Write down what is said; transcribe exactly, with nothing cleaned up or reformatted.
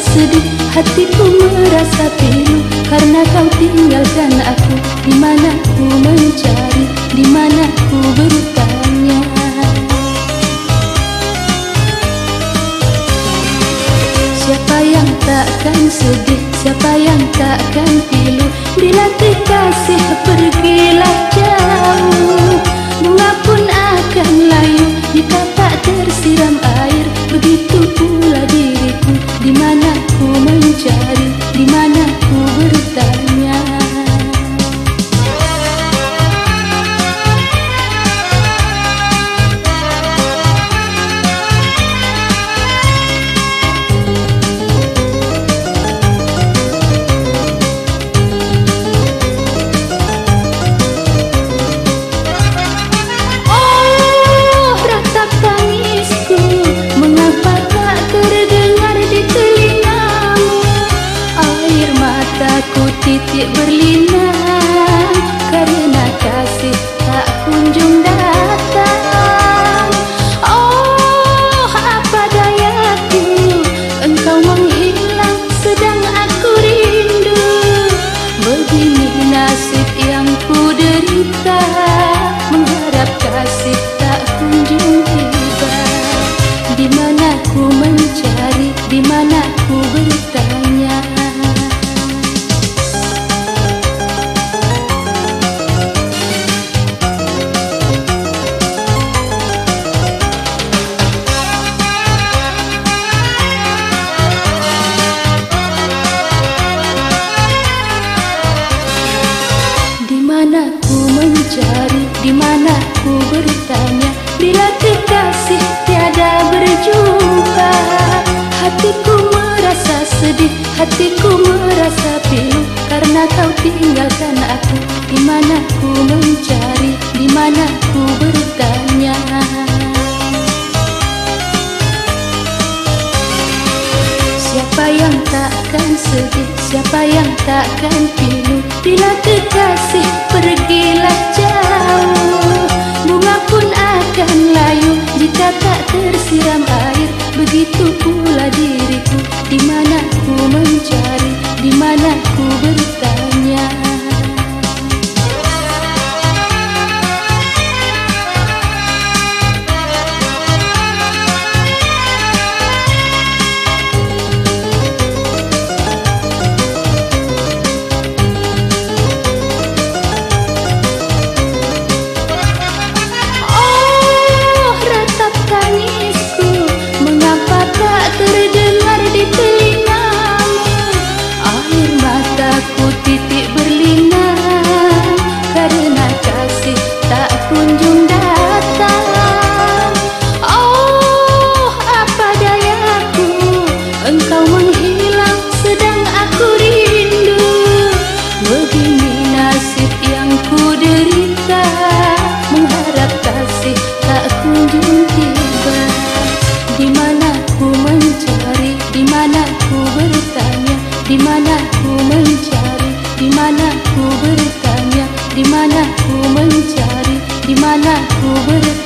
sedih, hatiku merasa pilu karena kau tinggalkan aku. Di mana ku mencari, di mana ku bertanya. Siapa yang takkan sedih, siapa yang takkan pilu bila kekasih pergilah jauh. Bunga pun akan layu jika tak tersiram air. Begitu pula diriku, di mana ku mencari, di mana ku bertanya. Titik berlinang karena kasih tak kunjung datang. Oh, apa dayaku, engkau menghilang sedang aku rindu. Begini nasib yang ku derita, mengharap kasih tak kunjung tiba. Di mana ku mencari, di mana ku bertanya. Mencari, di mana ku bertanya bila kekasih tiada berjumpa. Hatiku merasa sedih, hatiku merasa pilu karena kau tinggalkan aku. Di mana ku mencari, di mana ku bertanya. Siapa yang takkan sedih, siapa yang takkan pilu bila kekasih pergilah jauh. Bunga pun akan layu jika tak tersiram air. Begitu pula diriku, di mana ku mencari, di mana ku bertanya. Terdengar di telingamu, air mataku titik berlinang karena kasih tak kunjung datang. Oh, apa dayaku, engkau menghilang sedang aku rindu. Begini nasib yang ku derita, mengharap kasih tak kunjung tiba. Di mana ku mencari, di mana ku bertanya, di mana ku mencari, di mana ku bertanya, di mana ku mencari, di mana ku bertanya.